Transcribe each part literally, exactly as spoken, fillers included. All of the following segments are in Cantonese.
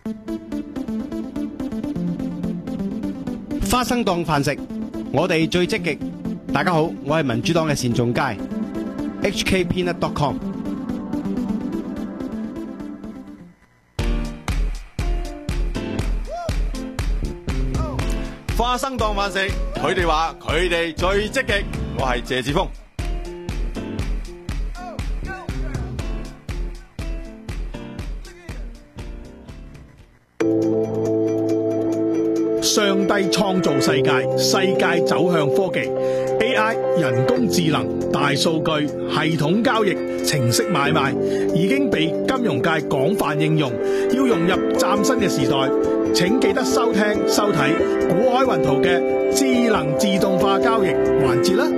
花生當飯食，我哋最積極。大家好，我係民主黨嘅單仲偕 ，H K peanut dot com。 花生當飯食，佢哋話佢哋最積極。我係謝志峰。 上帝創造世界，世界走向科技 A I、人工智能、大數據、系統交易、程式買賣已經被金融界廣泛應用。要融入嶄新嘅時代，請記得收聽收睇股海雲圖嘅智能自動化交易環節啦。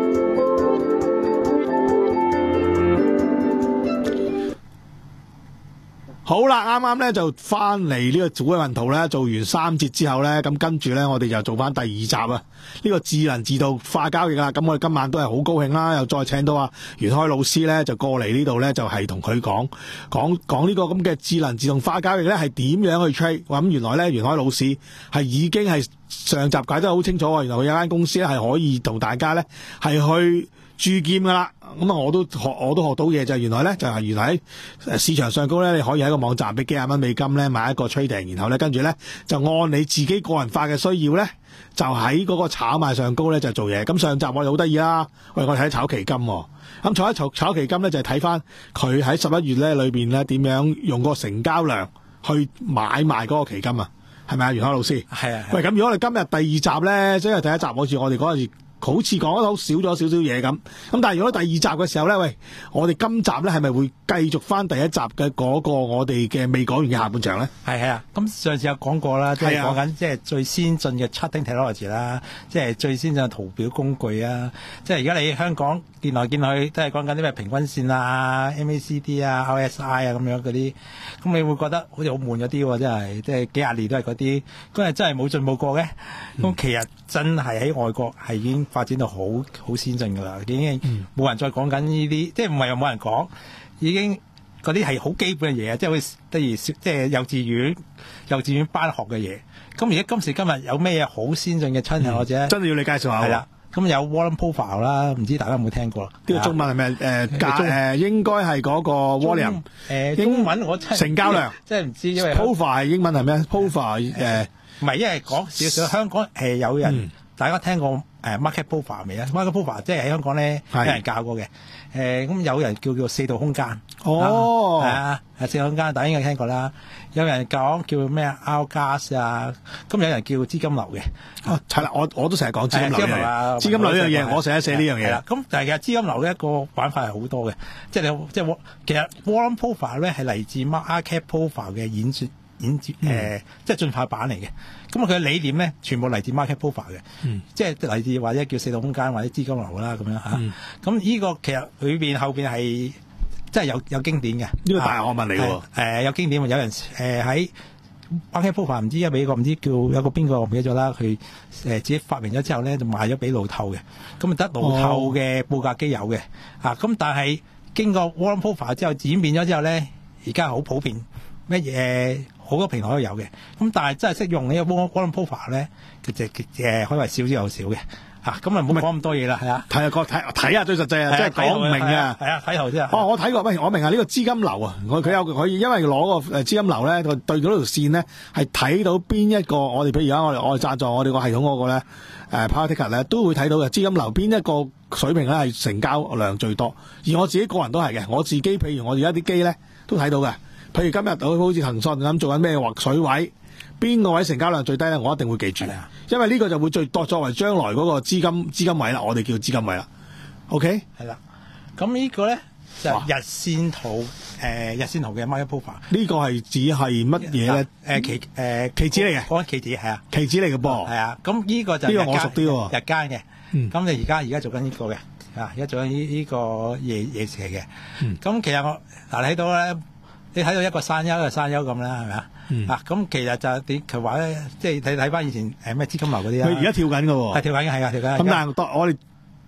好啦，啱啱咧就翻嚟呢個股海雲圖咧，做完三節之後咧，咁跟住咧我哋就做翻第二集啊！呢個智能自動化交易啦，咁我哋今晚都係好高興啦，又再請到啊袁開老師咧，就過嚟呢度咧，就係同佢講講講呢個咁嘅智能自動化交易咧係點樣去 trade。咁原來咧袁開老師係已經係上集解得好清楚啊！原來佢有間公司咧係可以同大家咧係去鑄劍噶啦。咁啊，我都學我都學到嘢就係原來咧就係原來喺市場上高咧，你可以喺個網站俾幾廿蚊美金咧買一個 trading，然後咧跟住咧就按你自己個人化嘅需要咧，就喺嗰個炒賣上高咧就做嘢。咁上集我哋好得意啦，喂我哋睇炒期金，咁炒一炒炒期金咧就係睇翻佢喺十一月咧裏邊咧點樣用個成交量去買賣嗰個期金啊，係咪啊袁開老師？ 係啊。 喂，咁如果我哋今日第二集咧，即係第一集好似我哋嗰陣時。好似講得好少咗少少嘢咁，咁但係如果第二集嘅時候咧，喂，我哋今集咧係咪會繼續翻第一集嘅嗰個我哋嘅未講完嘅下半場咧？ 係係啊，咁上次有講過啦，即係講緊即係最先進嘅 charting technology 啦，即係最先進嘅圖表工具啊，即係而家你香港見來見去都係講緊啲咩平均線啊、M A C D 啊、R S I 啊咁樣嗰啲，咁你會覺得好似好悶咗啲喎，真係即係幾廿年都係嗰啲，嗰日真係冇進步過嘅。咁、嗯、其實真係喺外國係已經發展到好好先進㗎啦，已經冇人再講緊呢啲，即係唔係又冇人講，已經嗰啲係好基本嘅嘢，即係好似例如即係幼稚園幼稚園班學嘅嘢。咁而家今時今日有咩嘢好先進嘅親人或者真係要你介紹下。 係啦，咁有 Warren Profile 啦，唔知大家有冇聽過？ 呢個中文係咩？誒價誒應該係嗰個 volume 誒英文我真係成交量， 即係唔知因為 Profile 英文係咩 Profile 誒唔係，因為講少少香港係有人、嗯、大家聽過誒 market profile 未啊 ？market profile 即係喺香港咧有人教過嘅。誒咁有人叫叫四度空間。 哦， 係啊，係四度空間，大家應該聽過啦。有人講叫咩 hourglass 啊，咁有人叫資金流嘅。 哦，係啦，我我都成日講資金流啊，資金流呢樣嘢，我成日寫呢樣嘢。係啦， 咁但係其實資金流呢一個玩法係好多嘅，即係你即係其實 Warren Profile 咧係嚟自 market profile 嘅演算。演誒、嗯呃、即係進化版嚟嘅，咁佢嘅理念咧全部嚟自 market profile 嘅、嗯，即係嚟自或者叫四度空間或者資金流啦咁樣嚇。咁、嗯、呢個其實裏邊後邊係真係有有經典嘅，呢、 這個大學問嚟喎。 誒有經典，有人誒喺 market profile 唔知有俾個唔知叫有個邊個我唔記得咗啦，佢誒自己發明咗之後咧就賣咗俾路透嘅，咁啊得路透嘅報價機有嘅，啊咁但係經過 Warren Profile 之後演變咗之後咧，而家好普遍咩嘢？好多平台都有嘅，咁但係真係識用呢個 Warren Profile 咧，佢就誒可以話少之又少嘅，嚇咁啊唔好講咁多嘢啦，係啊， 睇下個睇睇下最實際啊，即係講唔明啊， 係啊睇頭先啊。 哦，我睇過，喂，我明啊，呢、這個資金流啊，佢佢有可以因為攞個誒資金流咧，對嗰條線咧係睇到邊一個，我哋譬如而家我哋我哋贊助我哋個系統嗰個咧誒 Power Ticker 咧都會睇到嘅資金流邊一個水平咧係成交量最多，而我自己個人都係嘅，我自己譬如我而家啲機咧都睇到嘅。譬如今日好好似騰訊咁做緊咩劃水位，邊個位成交量最低咧？我一定會記住，因為呢個就會最作作為將來嗰個資金資金位啦，我哋叫資金位啦。OK， 係啦。咁呢個咧就係、日線圖，誒、呃、日線圖嘅 market profile。 呢個係指係乜嘢咧？ 誒期誒期指嚟嘅， 講緊期指係啊， 期指嚟嘅噃。 係啊，咁呢個就呢、呢個我熟啲喎， 日間嘅。咁、嗯、你而家而家做緊呢個嘅，啊而家做緊呢呢個夜夜期嘅。咁、嗯、其實我嗱你睇到咧。你睇到一個山丘一個山丘咁啦，係咪啊？啊，咁其實就點佢話咧，即係睇睇翻以前誒咩資金流嗰啲啊。 佢而家跳緊㗎喎， 係跳緊嘅，係啊，跳緊。 咁但係我哋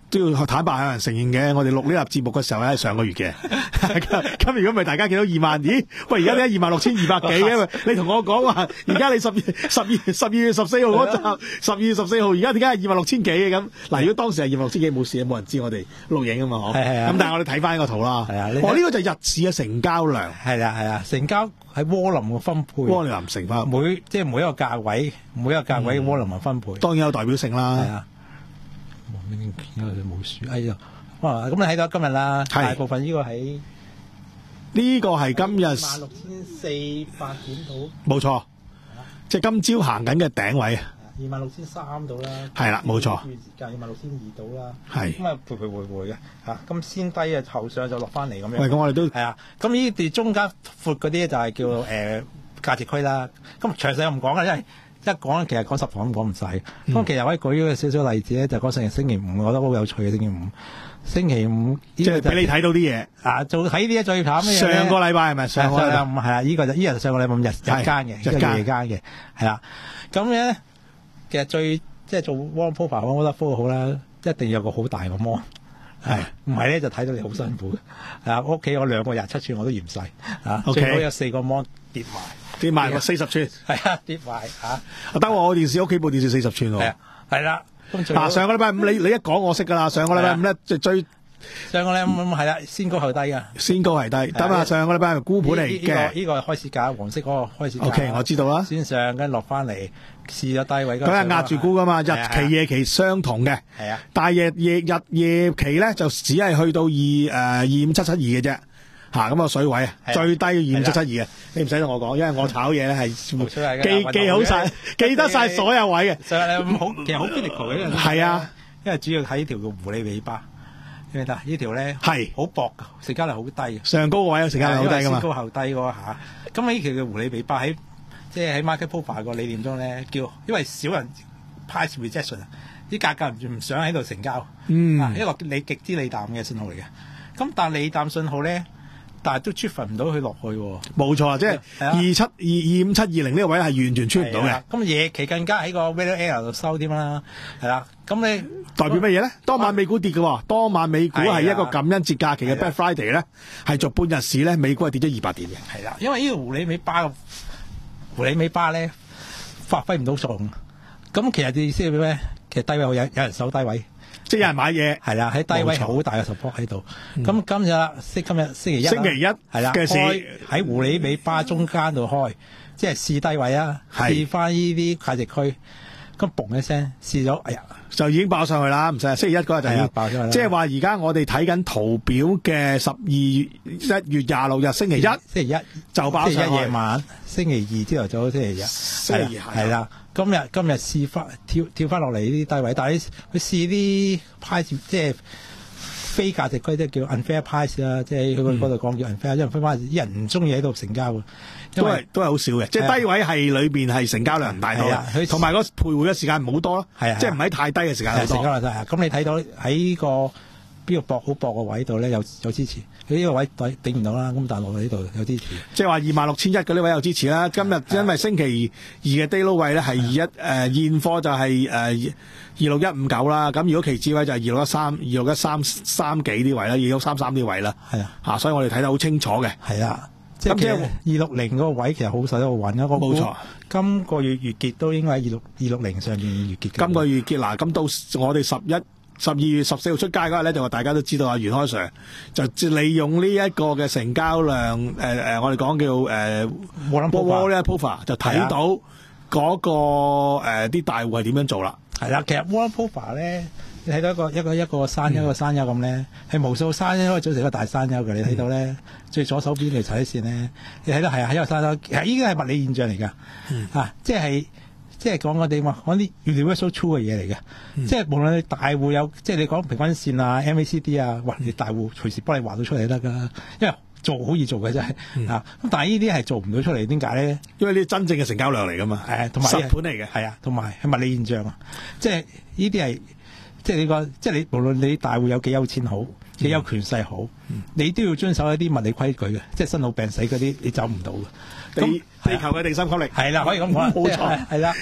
都要坦白向人承認嘅，我哋錄呢集節目嘅時候咧係上個月嘅。咁如果唔係大家見到二萬，咦？喂，而家呢二萬六千二百幾嘅，你同我講話，而家你十十二十二月十四號嗰集，十二月十四號，而家點解係二萬六千幾嘅咁？嗱，如果當時係二萬六千幾冇事，冇人知我哋錄影啊嘛，嗬。 係係啊。 咁但係我哋睇翻個圖啦。 係啊。 哦，呢個就係日市嘅成交量。 係啊係啊，成交喺窩輪嘅分配。 窩輪成翻每即係每一個價位，每一個價位嘅窩輪嘅分配。 當然有代表性啦。 係啊。因為冇樹，哎呀，哇！咁你睇到今日啦，大部分呢個喺呢個係今日二萬六千四百點度， 冇錯，即係今朝行緊嘅頂位啊， 二萬六千三度啦， 係啦，冇錯， 價二萬六千二度啦， 係咁啊，徘徊徘徊嘅嚇，咁先低啊，後上就落翻嚟咁樣。 喂，咁我哋都係啊，咁呢啲中間闊嗰啲就係叫誒、呃、價值區啦。咁詳細我唔講啦，因為一講其實講十堂都講唔晒。咁、嗯、其實可以舉一個少少例子咧，就講成星期五，我覺得好有趣嘅星期五。星期五即係俾你睇到啲嘢啊！做睇啲嘢最慘嘅嘢。 上個禮拜係咪？上個禮拜五係啊，呢、這個就呢日上個禮拜五日日間嘅，呢個夜間嘅係啦。咁咧其實最即係做 wallpaper 我覺得科好啦，一定要有個好大個 mon。係唔係咧就睇到你好辛苦嘅。啊，屋企有兩個廿七寸我都嫌細啊， okay. 最好有四個 mon 疊埋。 跌埋個四十寸， 係啊，跌埋嚇。 得喎，我電視屋企部電視四十寸喎。 係啊，係啦。 嗱，上個禮拜五你你一講我識㗎啦。上個禮拜五咧就最上個禮拜五係啦，先高後低㗎。 先高係低。等下上個禮拜係沽盤嚟嘅。 呢個呢個開市價，黃色嗰個開市價。 O K，我知道啦。 先上跟落翻嚟試咗低位。 佢係壓住沽㗎嘛，日期夜期相同嘅。係啊。但係夜夜日夜期咧就只係去到二誒二五七七二嘅啫。嚇咁個水位啊，最低二五七七二嘅，你唔使同我講，因為我炒嘢咧係記記好晒，記得晒所有位嘅。上日你好，其實好 critical 嘅。係啊，因為主要睇呢條叫狐狸尾巴，記唔記得？呢條咧係好薄㗎，成交量好低嘅。上高個位有成交量好低㗎嘛。先高後低嗰下，咁呢條叫狐狸尾巴喺即係喺 market profile 個理念中咧，叫因為少人 price rejection 啊，啲價格唔唔想喺度成交，嗯，一個你極之利淡嘅信號嚟嘅。咁但係利淡信號咧。但係都出發唔到佢落去喎，冇錯，即係二七二二五七二零呢個位係完全出唔到嘅。咁夜期更加喺個 value area 度收添啦，係啦。咁你代表乜嘢咧？當晚美股跌嘅，當晚美股係一個感恩節假期嘅 Black Friday 咧，係做半日市咧，美股係跌咗二百點嘅。係啦，因為呢個狐狸尾巴嘅狐狸尾巴咧發揮唔到作用。咁其實意思係咩？其實低位有有人守低位。即係有人買嘢，係啦，喺低位好大嘅 support 喺度。咁、嗯、今日星今日星期一，星期一係啦嘅市喺狐狸尾巴中間度開，即係試低位啊，試翻呢啲價值區。咁嘣一聲試咗，哎呀，就已經爆上去啦，唔使。星期一嗰日就已經爆上去啦。即係話而家我哋睇緊圖表嘅十二一月廿六日星期一，星期一就爆上去。星期一夜晚，星期二朝頭早，星期日，星期二係啦。今日今日試翻跳跳翻落嚟呢啲低位，但係佢試啲 price 即係非價值區，即係叫 unfair price 啦，即係佢嗰度講叫 unfair，因為 unfair price 啲人唔中意喺度成交嘅，因為都係好少嘅，即係低位係裏邊係成交量唔大多，同埋個徘徊嘅時間唔好多咯，即係唔喺太低嘅時間好多。成交量大，咁你睇到喺個邊個薄好薄嘅位度咧有有支持，佢呢個位頂頂唔到啦，咁但係落喺呢度有支持，即係話二萬六千一嗰啲位有支持啦。今日因為星期二嘅 day low 位咧係二一誒現貨就係誒二六一五九啦，咁如果期指位就係二六一三、二六一三三幾啲位啦，二六三三啲位啦，係啊，嚇，所以我哋睇得好清楚嘅，係啊，即係二六零嗰個位其實好實都好穩啊，冇錯。今個月月結都應該喺二六二六零上面月結。今個月結嗱，咁到我哋十一。十二月十四號出街嗰日咧，就話大家都知道啊，袁開 Sir 就利用呢一個嘅成交量，誒、呃、誒，我哋講叫誒 Wallet Profile 就睇到嗰、那個誒啲、呃、大戶係點樣做啦。係啦，其實 Wallet Profile 咧，你睇到一個一個一個山丘、嗯、一個山丘咁咧，係無數山丘可以組成一個大山丘嘅。你睇到咧，最左手邊條踩線咧，你睇到係喺一個山丘，其實依個係物理現象嚟㗎、嗯，啊，即係。即係講我哋話講啲 universal true 嘅嘢嚟嘅，即係無論你大戶有，即係你講平均線啊、M A C D 啊，哇！你大戶隨時幫你畫到出嚟得㗎，因為做好易做嘅真係、嗯、啊。咁但係呢啲係做唔到出嚟，點解咧？因為呢啲真正嘅成交量嚟㗎嘛，係同埋實盤嚟嘅，係啊，同埋係物理現象啊。即係呢啲係即係你個，即係你無論你大戶有幾有錢好，幾有權勢好、嗯，你都要遵守一啲物理規矩嘅，即係生老病死嗰啲，你走唔到嘅。地地球嘅地心吸力係啦，可以咁講，冇錯係啦。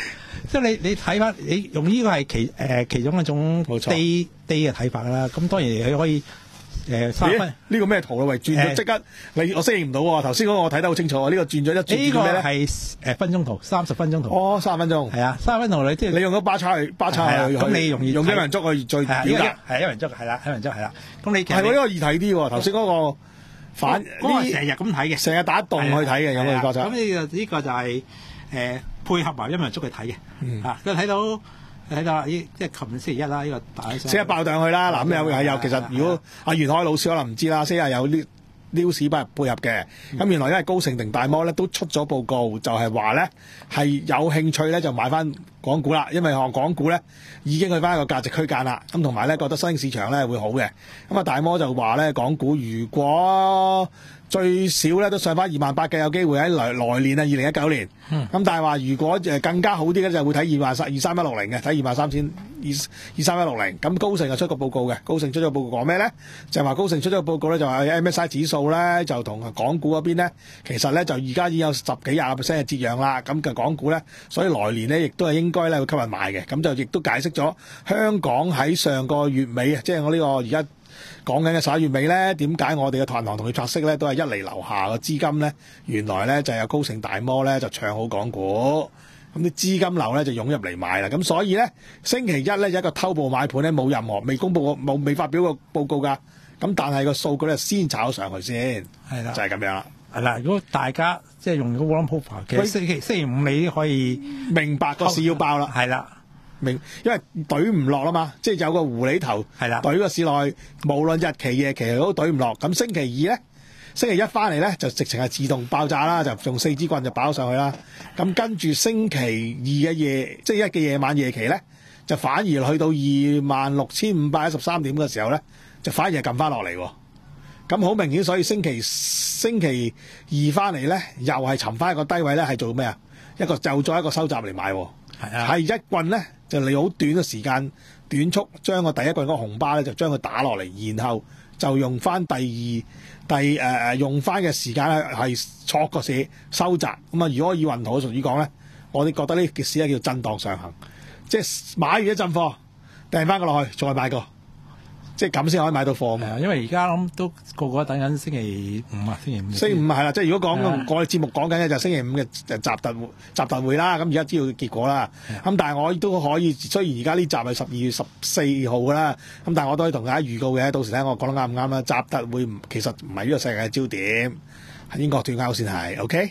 即係你你睇翻，你用呢個係其誒、呃、其中一種冇錯 day day 嘅睇法啦。咁當然佢可以誒三分。 呢個咩圖啦？喂，轉咗即刻，你我適應唔到喎。頭先嗰個我睇得好清楚，呢個轉咗一轉呢個咩咧？ 係誒分鐘圖，三十分鐘圖。 哦，三十分鐘。 係啊，三十分鐘你即係你用咗巴叉去巴叉去， 咁你容易用一人足去再表達。 係一人足係啦，一人足係啦。咁你其實係喎，呢個易睇啲喎。頭先嗰個反嗰個成日咁睇嘅， 成日打洞去睇嘅，有冇覺得？ 咁呢個呢個就係誒配合埋一人足去睇嘅。 嗯啊，佢睇到睇到呢，即係琴日星期一啦，呢個大即刻爆上去啦！嗱，咁有係有，其實如果阿袁海老師可能唔知啦，星期日有啲 news 配合嘅。咁原來因為高盛定大摩咧都出咗報告，就係話咧係有興趣咧就買翻港股啦，因為項港股咧已經去翻一個價值區間啦。咁同埋咧覺得新興市場咧會好嘅。咁啊大摩就話咧港股如果最少咧都上翻二萬八嘅，有機會喺來來年啊，二零一九年。咁、嗯、但係話如果誒更加好啲嘅就會睇二萬三二三一六零嘅，睇二萬三千二二三一六零。咁高盛就出個報告嘅，高盛出咗報告講咩咧？就係話高盛出咗個報告咧，就話 M S I 指數咧就同港股嗰邊咧，其實咧就而家已經有十幾廿個 percent 嘅折讓啦。咁嘅港股咧，所以來年咧亦都係應該咧會吸引買嘅。咁就亦都解釋咗香港喺上個月尾啊，即係我呢個而家講緊嘅十一月尾咧，點解我哋嘅銀行同佢拆息咧都係一厘樓下嘅資金咧？原來咧就有高盛大摩咧就唱好港股，咁啲資金流咧就湧入嚟買啦。咁所以咧星期一咧有一個偷步買盤咧，冇任何未公佈過冇未發表過報告㗎。咁但係個數據咧先炒上去先， 係啦， 就係咁樣啦。 係啦，如果大家即係用個 Warren Buffett，其實星期星期五你可以明白個市要爆啦。 係啦。 明，因為懟唔落啦嘛，即係有個狐狸頭， 係啦， 懟個市內，無論日期夜期都懟唔落。咁星期二咧，星期一翻嚟咧就直情係自動爆炸啦，就用四支棍就爆上去啦。咁跟住星期二嘅夜，即係一嘅夜晚夜期咧，就反而去到二萬六千五百一十三點嘅時候咧，就反而係撳翻落嚟喎。咁好明顯，所以星期星期二翻嚟咧，又係沉翻一個低位咧，係做咩啊？一個就再一個收集嚟買，係啊，係一棍咧。就你好短嘅時間短速將個第一棍嗰個紅巴咧就將佢打落嚟，然後就用翻第二第誒誒、呃、用翻嘅時間咧係挫個市收窄。咁啊，如果以運圖嘅術語講咧，我哋覺得呢件事咧叫震盪上行，即係買完一陣貨掟翻個落去再買個，即係咁先可以買到貨嘛。 因為而家諗都個個等緊星期五啊，星期五。 星期五係啦，即係如果講我哋節目講緊嘅就係星期五嘅集特會集特會啦。咁而家知道結果啦。咁但係我都可以，雖然而家呢集係十二月十四號啦，咁但係我都可以同大家預告嘅。到時睇下我講得啱唔啱啦。集特會其實唔係呢個世界嘅焦點，係英國脫歐先係。OK。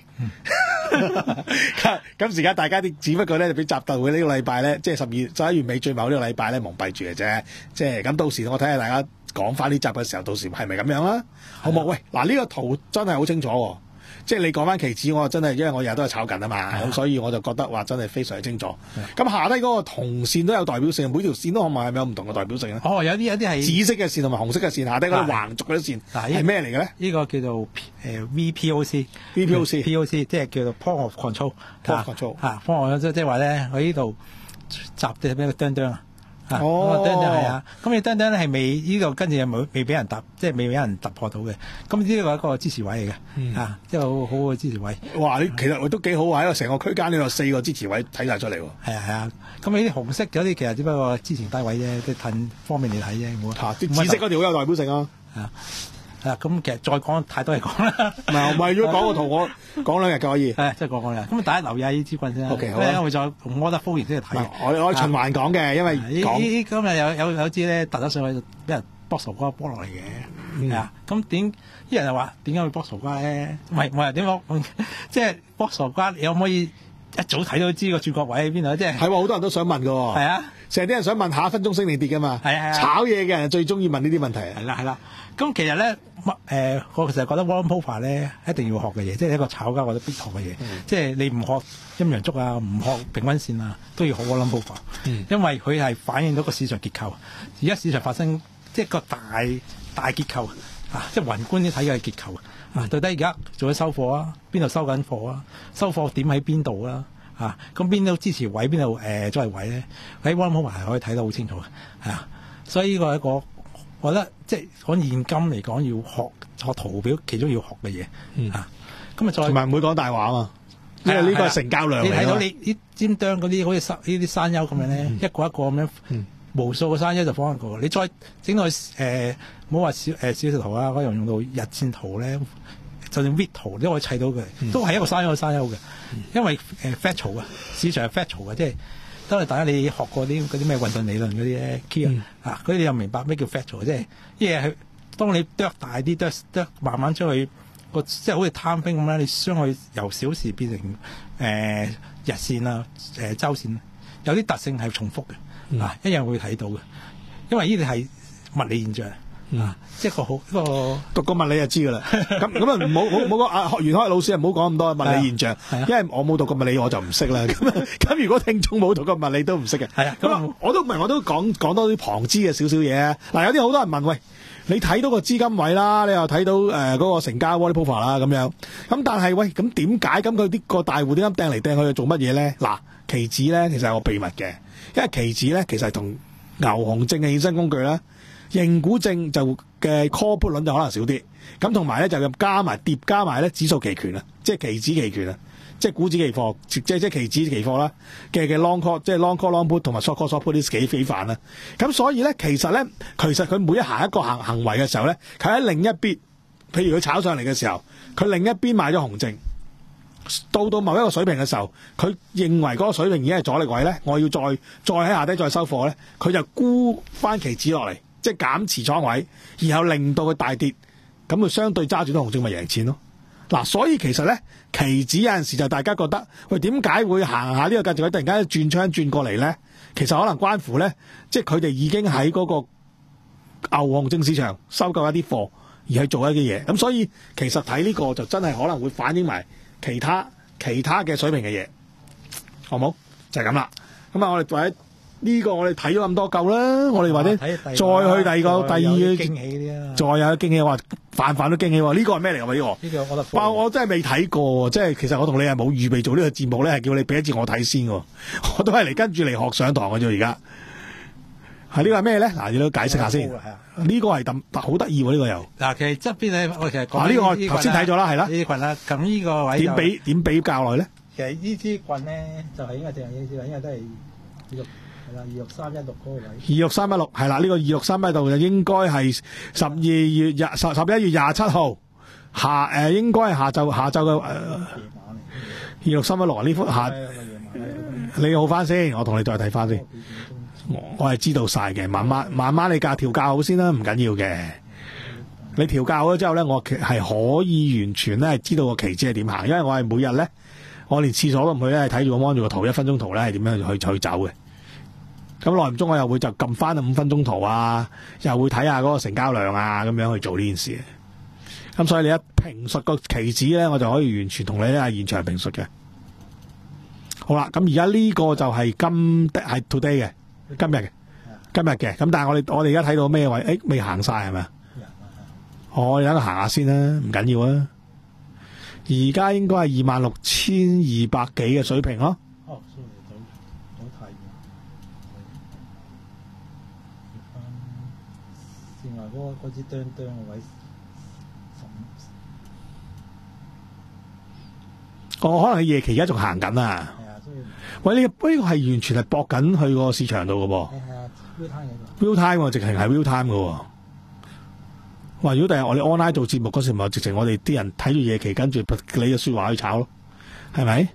咁時間大家啲只不過咧，俾集特會呢個禮拜咧，即係十二月十一月尾最後呢個禮拜咧，蒙蔽住嘅啫。即係咁到時我睇下大家講翻呢集嘅時候，到時係咪咁樣啦？好冇？喂，嗱、這、呢個圖真係好清楚喎。即係你講翻期指，我真係因為我日日都係炒緊啊嘛，咁所以我就覺得話真係非常清楚。咁下低嗰個紅線都有代表性，每條線都可能係咪有唔同嘅代表性咧？ 哦，有啲有啲係紫色嘅線同埋紅色嘅線，下低嗰啲橫軸嗰啲線係咩嚟嘅咧？ 呢個叫做誒 V P O C，V P O C P O C 即係叫做 Point of Control，Point of Control 嚇 Point of 即係話咧，喺呢度集啲咩釘釘啊？ 哦， 釘釘係啊，咁你釘釘咧係未呢度跟住又冇未俾人突，即係未俾人突破到嘅。咁呢個係一個支持位嚟嘅， 嗯、 啊，即係好好嘅支持位。 哇！你其實都幾好喎，喺個成個區間呢度四個支持位睇晒出嚟喎。 係啊係啊，咁呢啲紅色嗰啲其實只不過支持低位啫，即係褪方面嚟睇啫。冇啊，啲紫色嗰條好有代表性啊。 啊。啊，咁其實再講太多嘢講啦。 唔係唔係，如果講個圖，我講兩日就可以。 係，即係講講兩日。咁大家留意下呢支棍先。O K，好啊。會再同柯德福然先去睇。 我我循環講嘅，因為講呢今日有有有支咧突咗上去，俾人剝傻瓜剝落嚟嘅。係啊，咁點？啲人又話點解會剝傻瓜咧？唔係唔係點講？即係剝傻瓜，你可唔可以一早睇到知個轉角位喺邊度？即係係喎，好多人都想問㗎喎。係啊， 成日啲人想問下一分鐘升定跌㗎嘛。係啊係啊。炒嘢嘅人最中意問呢啲問題。 係啦係啦。咁其實咧，誒、呃，我其實覺得 Warren Buffett 咧一定要學嘅嘢，即係一個炒家或者必學嘅嘢。嗯、即係你唔學陰陽燭啊，唔學平均線啊，都要學 Warren Buffett、嗯、因為佢係反映到個市場結構。而家市場發生即係個大大結構啊，即係宏觀啲睇嘅結構啊。到底而家做緊收貨啊？邊度收緊貨啊？收貨點喺邊度啊？啊，咁邊度支持位邊度誒作為位咧？喺 Warren Buffett 係可以睇得好清楚嘅，係啊。所以呢個係一個。我覺得即係講現金嚟講，要學學圖表，其中要學嘅嘢、嗯、啊。咁啊，再同埋唔會講大話啊嘛。 因為呢個係係啊成交量你睇到嚟㗎。 你啲尖啄嗰啲好似山呢啲山丘咁樣咧，一個一個咁樣， 嗯無數個山丘就放一個。你再整到去誒，唔好話小誒小視圖啊，可以用到日線圖咧，就算 V 圖都可以砌到嘅，都係一個山丘山丘嘅。因為誒 factual 啊，市場係 factual嘅，即係當你大家你學過啲嗰啲咩運動理論嗰啲咧 key 嗯啊，嗰啲你又明白咩叫 factual，即係啲嘢係當你啄大啲啄啄慢慢將佢個即係好似貪兵咁樣，你將佢由小時變成誒、呃、日線啊、誒、呃、週線，有啲特性係重複嘅。 嗯啊，一樣會睇到嘅，因為呢啲係物理現象， 嗯啊，即係個好一個讀過物理就知㗎啦。咁咁啊，唔好唔好講啊，學袁開老師啊，唔好講咁多物理現象， 係啊因為我冇讀過物理，我就唔識啦。咁咁如果聽眾冇讀過物理都唔識嘅。 係啊， 咁咁啊啊我都唔係，我都講講多啲旁支嘅少少嘢啊。嗱，有啲好多人問，喂，你睇到個資金位啦，你又睇到誒嗰、呃那個成交 Wally Power 啦，咁樣。咁但係喂，咁點解咁佢呢個大戶點解掟嚟掟去做乜嘢咧？嗱，期指咧其實係個秘密嘅，因為期指咧其實係同牛熊證嘅衍生工具啦，認股證就嘅 call put 輪就可能少啲，咁同埋咧就加埋疊加埋咧指數期權啊，即係期指期權啊，即係股指期貨，即係即係期指期貨啦嘅嘅 long call，即係 long call long put 同埋 short call short put 啲幾非凡啦。咁所以咧，其實咧，其實佢每一行一個行行為嘅時候咧，佢喺另一邊，譬如佢炒上嚟嘅時候，佢另一邊買咗紅證。到到某一個水平嘅時候，佢認為嗰個水平已經係阻力位咧，我要再再喺下低再收貨咧，佢就沽翻期指落嚟，即係減持倉位，然後令到佢大跌，咁佢相對揸住啲紅證咪贏錢咯。嗱、啊，所以其實咧，期指有陣時就大家覺得，喂，點解會行下呢個價值位突然間轉槍轉過嚟咧？其實可能關乎咧，即係佢哋已經喺嗰個牛熊證市場收購一啲貨，而去做一啲嘢。咁所以其實睇呢個就真係可能會反映埋其他其他嘅水平嘅嘢，好冇？就係咁啦。咁啊，我哋或者呢個我哋睇咗咁多嚿啦，我哋或者再去第二個第二驚喜啲啊！ 再有驚喜，話飯飯都驚喜喎。呢個係咩嚟㗎？呢個呢個我覺得爆我真係未睇過，即係其實我同你係冇預備做呢個節目咧，係叫你俾一次我睇先喎。我都係嚟跟住嚟學上堂嘅啫，而家係呢個係咩咧？嗱，你都解釋下先。呢個係咁好得意喎，呢個又嗱，其實側邊咧，我其實講啊呢個我頭先睇咗啦，係啦。 呢啲棍啦，咁呢個位點比點比較耐咧？ 其實呢支棍咧，就係應該淨係呢支位，應該都係二六係啦，二六三一六嗰個位。 二六三一六係啦，呢個二六三一度就應該係十二月廿十十一月廿七號下誒，應該係下晝下晝嘅誒二六三一六啊！呢幅下你好翻先，我同你再睇翻先。我我係知道晒嘅，慢慢慢慢你教調教好先啦，唔緊要嘅。你調教好咗之後咧，我係可以完全咧係知道個期指係點行，因為我係每日咧，我連廁所都唔去咧，係睇住個 mon 住個圖，一分鐘圖咧係點樣去去走嘅。咁耐唔中我又會就撳翻五分鐘圖啊，又會睇下嗰個成交量啊，咁樣去做呢件事。咁所以你一評述個期指咧，我就可以完全同你咧係現場評述嘅。好啦，咁而家呢個就係今係 today 嘅。今日嘅，今日嘅，咁但係我哋我哋而家睇到咩位？誒，未行晒係咪啊？我哋等佢行下先啦，唔緊要啊。而家應該係二萬六千二百幾嘅水平咯。 哦，sorry，走走太遠。先話嗰嗰支釘釘嘅位十。 哦，可能你夜期而家仲行緊啊？ 係啊，所以。 喂，呢個呢個係完全係搏緊去個市場度嘅噃。 係啊，real time 嘅。 real time 喎，直情係 real time 嘅喎。哇！如果第日我哋 online 做節目嗰時，咪直情我哋啲人睇住夜期，跟住你嘅説話去炒咯，係咪？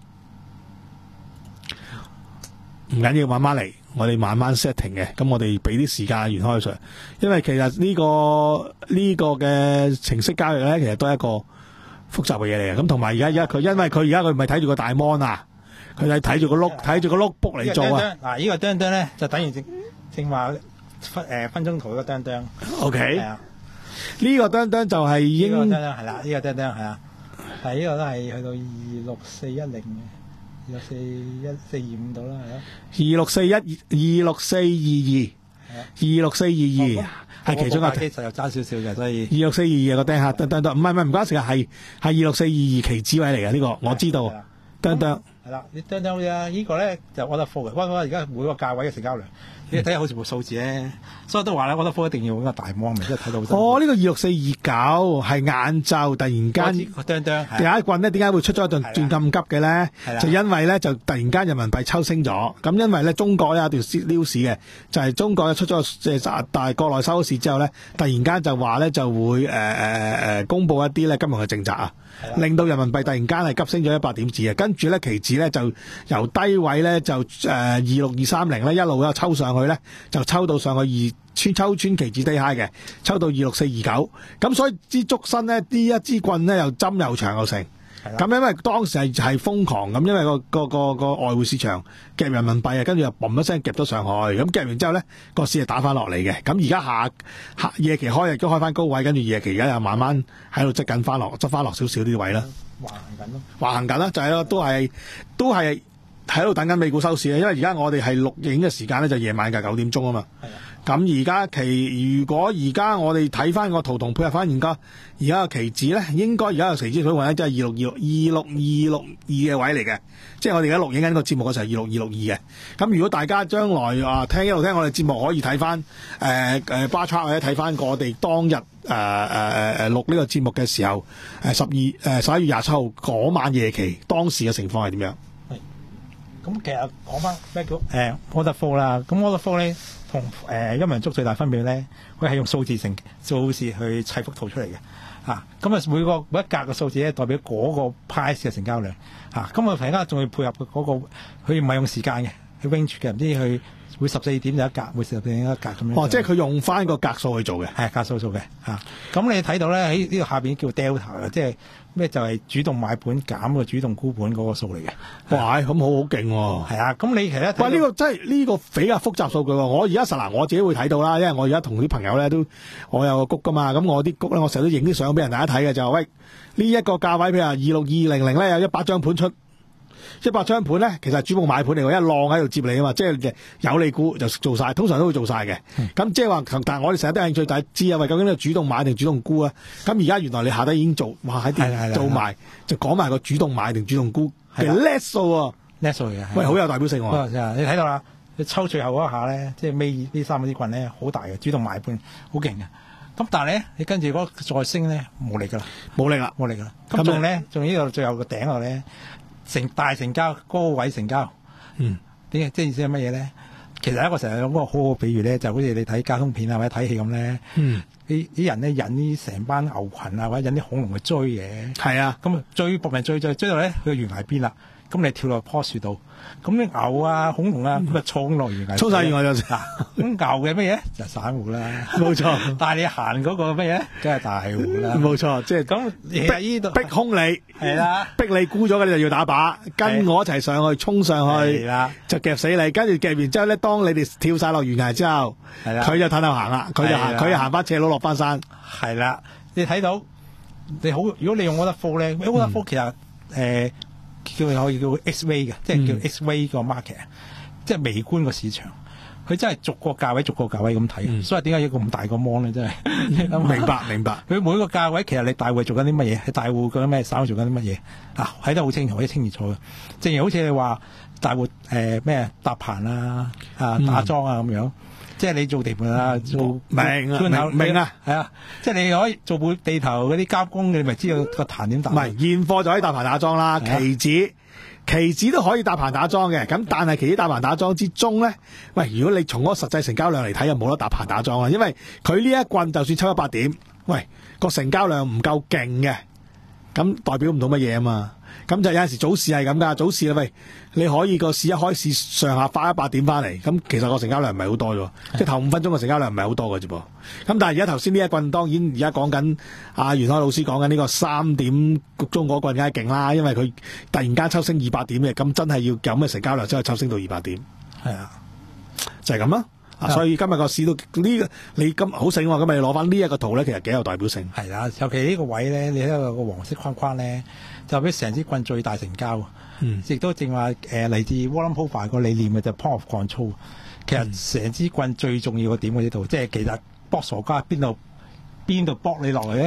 唔緊要，慢慢嚟，我哋慢慢 setting 嘅。咁我哋俾啲時間袁開 Sir，因為其實呢個呢個嘅程式交易咧，其實都係一個複雜嘅嘢嚟嘅。咁同埋而家而家佢，因為佢而家佢唔係睇住個大 mon 啊。佢係睇住個碌，睇住個碌 book 嚟做啊！ 嗱，呢個釘釘咧就等於正正話分誒分鐘圖嗰個釘釘。 O K。 係啊， 呢個釘釘就係應呢個釘釘係啦，呢個釘釘係啊，係呢個都係去到二六四一零嘅，二六四一四二五度啦，係啊。二六四一二六四二二，二六四二二係其中一個。 其實又爭少少嘅，所以二六四二二個釘下釘釘釘，唔係唔係唔關事嘅，係係二六四二二期指位嚟嘅呢個，我知道。釘釘。 係啦，你當當啊，呢個咧就 order flow 嘅，不過而家每個價位嘅成交量，你睇下好似部數字咧，所以都話咧 order flow 一定要揾個大網咪即係睇到。 哦，呢、這個二六四二九係晏晝突然間， 當當有一棍咧，點解會出咗一段轉咁急嘅咧？就因為咧就突然間人民幣抽升咗，咁因為咧中國有一條 news 嘅，就係、是、中國出咗即係但係國內收市之後咧，突然間就話咧就會誒誒誒公佈一啲咧金融嘅政策啊，令到人民幣突然間係急升咗一百點子啊，跟住咧期指咧就由低位咧就誒二六二三零咧一路咧抽上去咧，就抽到上去二穿抽穿期指低 high 嘅，抽到二六四二九，咁所以支竹身咧呢一支棍咧又針又長又成。咁因為當時係係瘋狂咁，因為個個個個外匯市場夾人民幣啊，跟住又嘣一聲夾咗上去，咁夾完之後咧個市係打翻落嚟嘅。咁而家下下夜期開亦都開翻高位，跟住夜期而家又慢慢喺度執緊翻落，執翻落少少啲位啦。 橫行緊咯， 橫行緊啦，就係咯，都係都係喺度等緊美股收市啊。因為而家我哋係錄影嘅時間咧，就夜晚嘅九點鐘啊嘛。咁而家期如果而家我哋睇翻個圖同配合翻而家而家嘅期指咧，應該而家嘅期指水位咧，即係二六二六二六二六二嘅位嚟嘅，即係我哋而家錄影緊個節目嘅時候二六二六二嘅。咁如果大家將來啊聽一路聽我哋節目，可以睇翻誒誒 bar chart 或者睇翻我哋當日誒誒誒誒錄呢個節目嘅時候，誒十二誒十一月廿七號嗰晚夜期當時嘅情況係點樣？ 係咁，其實講翻咩叫誒 order flow 啦，咁 order flow 咧。同誒陰陽燭最大分別咧，佢係用數字成數字去砌幅圖出嚟嘅，嚇咁啊每個每一格嘅數字咧代表嗰個 price 嘅成交量，嚇咁啊而家仲要配合嗰、那個，佢唔係用時間嘅，佢 range 嘅，唔知佢會十四點有一格，會十四點一格咁樣。哦， 即係佢用翻個格數去做嘅， 係格數數嘅嚇。咁你睇到咧喺呢個下邊叫 delta 嘅，即係咩就係主動買盤減個主動沽盤嗰個數嚟嘅。 哇，咁好好勁喎！ 係啊，咁你其實喂呢、呢個真係呢個比較複雜數據喎。我而家實嗱我自己會睇到啦，因為我而家同啲朋友咧都我有個谷噶嘛，咁我啲谷咧我成日都影啲相俾人大家睇嘅，就係喂呢一、呢個價位譬如話二六二零零咧有一百張盤出。一百張盤咧，其實係主動買盤嚟，一浪喺度接你啊嘛，即係有你估就做晒，通常都會做晒嘅。咁即係話，但係我哋成日都有興趣，就係知啊，喂，究竟你主動買定主動沽啊？咁而家原來你下低已經做，哇喺度做埋，就講埋個主動買定主動沽嘅叻數啊， 叻數嘅， 喂，好有代表性喎、啊。 你睇到啦，你抽最後嗰一下咧，即係尾呢三嗰啲棍咧，好大嘅主動買盤，好勁嘅。咁但係咧，你跟住嗰再升咧，冇力噶啦， 冇力啦， 冇力噶啦。咁仲咧，仲呢度最後個頂度咧。成大成交高位成交，嗯，點即係意思係乜嘢咧？其實一個成日用嗰個好好比喻咧，就好似你睇卡通片啊或者睇戲咁咧，嗯，啲啲人咧引啲成班牛群啊或者引啲恐龍去追嘅，係啊，咁追搏命追追追到咧去懸崖邊啦，咁你跳落棵樹度，咁啲牛啊恐龍啊咁啊衝落懸崖，衝晒懸崖就嗱，咁牛嘅乜嘢就散戶啦，冇錯，但係你行嗰個乜嘢梗係大戶啦，冇錯，即係咁逼逼空你。係啦，逼你沽咗嘅你就要打靶，跟我一齊上去，衝上去，係啦，就夾死你。跟住夾完之後咧，當你哋跳晒落懸崖之後，係啦，佢就褪後行啦，佢就行，佢就行翻斜路落翻山。係啦，你睇到你好，如果你用 order flow 咧 order flow 其實誒、呃、叫可以叫 X-ray 嘅，即係叫 X-ray 個 market，、嗯、即係微觀個市場。佢真係逐個價位逐個價位咁睇、嗯，所以點解有咁大個 mon 咧？真係明白明白。佢每個價位其實你大戶做緊啲乜嘢？係大戶做緊咩？散戶做緊啲乜嘢？啊，睇得好清楚，好清楚嘅。正如好似你話大戶誒咩搭棚啊、啊打樁啊咁樣，嗯、即係你做地盤啊，做明啊明明啊，係啊，即係你可以做盤地頭嗰啲加工，你咪知道個壇點打。唔係現貨就可以搭棚打樁啦，期指。期指都可以搭棚打樁嘅，咁但係期指搭棚打樁之中咧，喂，如果你從嗰個實際成交量嚟睇，又冇得搭棚打樁啊，因為佢呢一棍就算抽一百點，喂，個成交量唔夠勁嘅，咁代表唔到乜嘢啊嘛。咁就有陣時早市係咁噶，早市啦，喂，你可以個市一開市上下發一百點翻嚟，咁其實個成交量唔係好多啫，即係頭五分鐘嘅成交量唔係好多嘅啫噃。咁但係而家頭先呢一棍，當然而家講緊阿袁開老師講緊呢個三點局中嗰棍梗係勁啦，因為佢突然間抽升二百點嘅，咁真係要有咩成交量先可以抽升到二百點。係啊，就係咁啦。啊，所以今日個市都呢個你今好醒喎，今日你攞翻呢一個圖咧，其實幾有代表性。係啦，尤其呢個位咧，你睇到個黃色框框咧，就俾成支棍最大成交。嗯，亦都正話誒嚟自 Warren Buffett 個理念嘅就 Point of Control。其實成支棍最重要嘅點喺呢度，即係其實搏傻瓜邊度邊度搏你落嚟咧，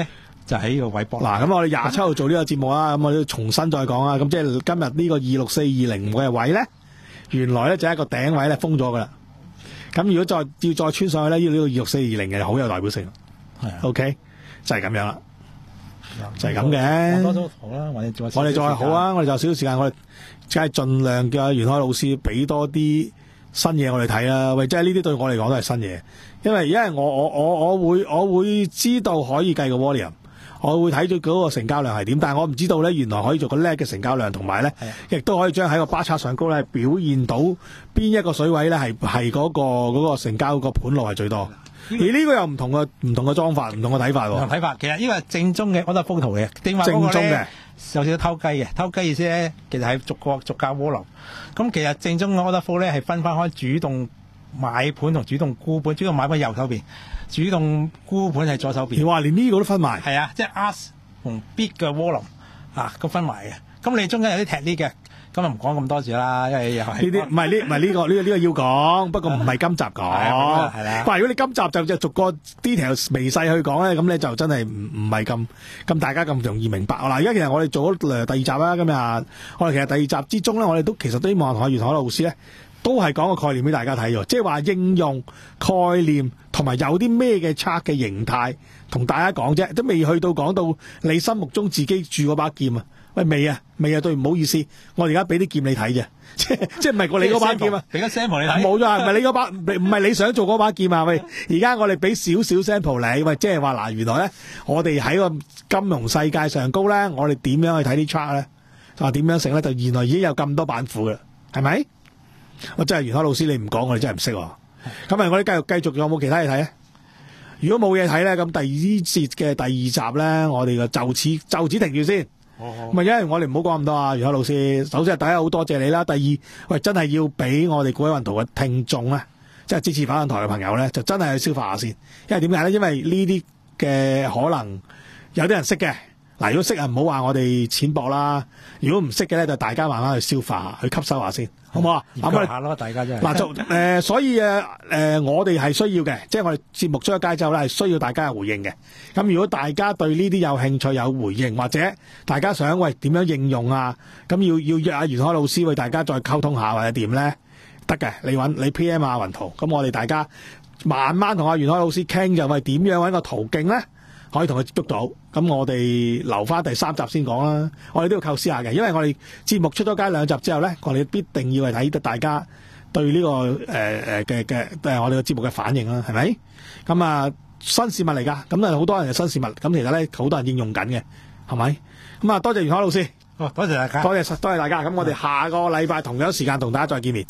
就喺呢個位博。 嗱，咁我哋廿七號做呢個節目啦，咁我都重新再講啊。咁即係今日呢個二六四二零嘅位咧，原來咧就係一個頂位咧封咗噶啦。咁如果再要再穿上去咧，呢、這個二六四二零嘅好有代表性。 係啊 ，OK，就係咁樣啦，就係咁講嘅。 多咗好啦，我哋再我哋再好啊，我哋就少少時間，我哋梗係盡量叫阿袁海老師俾多啲新嘢我哋睇啦。喂，即係呢啲對我嚟講都係新嘢，因為因為我我我我會我會知道可以計個 volume。我會睇到嗰個成交量係點，但係我唔知道咧，原來可以做個叻嘅成交量，同埋咧，亦都可以將喺個巴剎上高咧表現到邊一個水位咧係係嗰個嗰、嗰個成交個盤路係最多。而呢個有唔同嘅唔同嘅裝法，唔同嘅睇法喎。 唔同睇法，其實呢個係正宗嘅，我覺得風圖嚟嘅。正宗嘅， 有少少偷雞嘅，偷雞意思咧，其實係逐個逐價窩輪。咁其實正宗嘅 order flow 咧係分翻開主動買盤同主動沽盤，主動買盤右手邊，主動沽盤係左手邊。 你話連呢個都分埋？ 係啊，即係 ask 同 bid 嘅窩輪啊，咁分埋嘅。咁你中間有啲踢呢嘅，咁就唔講咁多字啦，因為又係呢啲唔係呢唔係呢個呢個呢個要講，不過唔係今集講。 係啦。 哇！如果你今集就就逐個 detail 微細去講咧，咁咧就真係唔唔係咁咁大家咁容易明白。嗱，而家其實我哋做咗第二集啦，今日我哋其實第二集之中咧，我哋都其實都希望同阿袁海老師咧。都係講個概念俾大家睇喎，即係話應用概念同埋有啲咩嘅測嘅形態同大家講啫，都未去到講到你心目中自己住嗰把劍啊！喂，未啊，未啊，對唔好意思，我而家俾啲劍你睇啫，即係即係唔係過你嗰把劍啊？ 俾個 sample 你睇， 冇咗啊，唔係你嗰把，唔係你想做嗰把劍啊？喂，而家我哋俾少少 sample 你，喂，即係話嗱，原來咧，我哋喺個金融世界上高咧，我哋點樣去睇啲 chart 咧？話點樣成咧？就原來已經有咁多板斧嘅，係咪？我真係袁海老師，你唔講我哋真係唔識喎。咁啊，我哋繼續繼續有冇其他嘢睇咧？如果冇嘢睇咧，咁第二節嘅第二集咧，我哋嘅就此就此停住先。咁啊，因為我哋唔好講咁多啊，袁海老師。首先係第一好多謝你啦，第二喂真係要俾我哋股海運圖嘅聽眾咧，即係支持反運台嘅朋友咧，就真係去消化下先。因為點解咧？因為呢啲嘅可能有啲人識嘅。嗱，如果識啊，唔好話我哋淺薄啦。如果唔識嘅咧，就大家慢慢去消化，去吸收下先，好唔好啊？ 研究下咯，大家真係。 嗱，就誒、呃，所以誒誒、呃，我哋係需要嘅，即係我哋節目出咗街之後咧，係需要大家嘅回應嘅。咁如果大家對呢啲有興趣、有回應，或者大家想喂點樣應用啊，咁要要約阿袁海老師為大家再溝通下或者點咧，得嘅。你揾你 P M 啊雲圖，咁我哋大家慢慢同阿袁海老師傾就喂點樣揾個途徑咧？可以同佢接觸到，咁我哋留翻第三集先講啦。我哋都要構思下嘅，因為我哋節目出咗街兩集之後咧，我哋必定要係睇得大家對呢、這個誒誒嘅嘅誒我哋嘅節目嘅反應啦，係咪？咁啊新事物嚟㗎，咁啊好多人嘅新事物，咁其實咧好多人應用緊嘅，係咪？咁啊多謝袁海老師， 哦多謝大家， 多謝多謝大家。咁我哋下個禮拜同樣時間同大家再見面。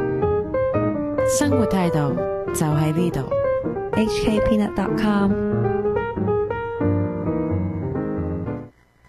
生活態度就喺呢度 ，H K Peanut dot com。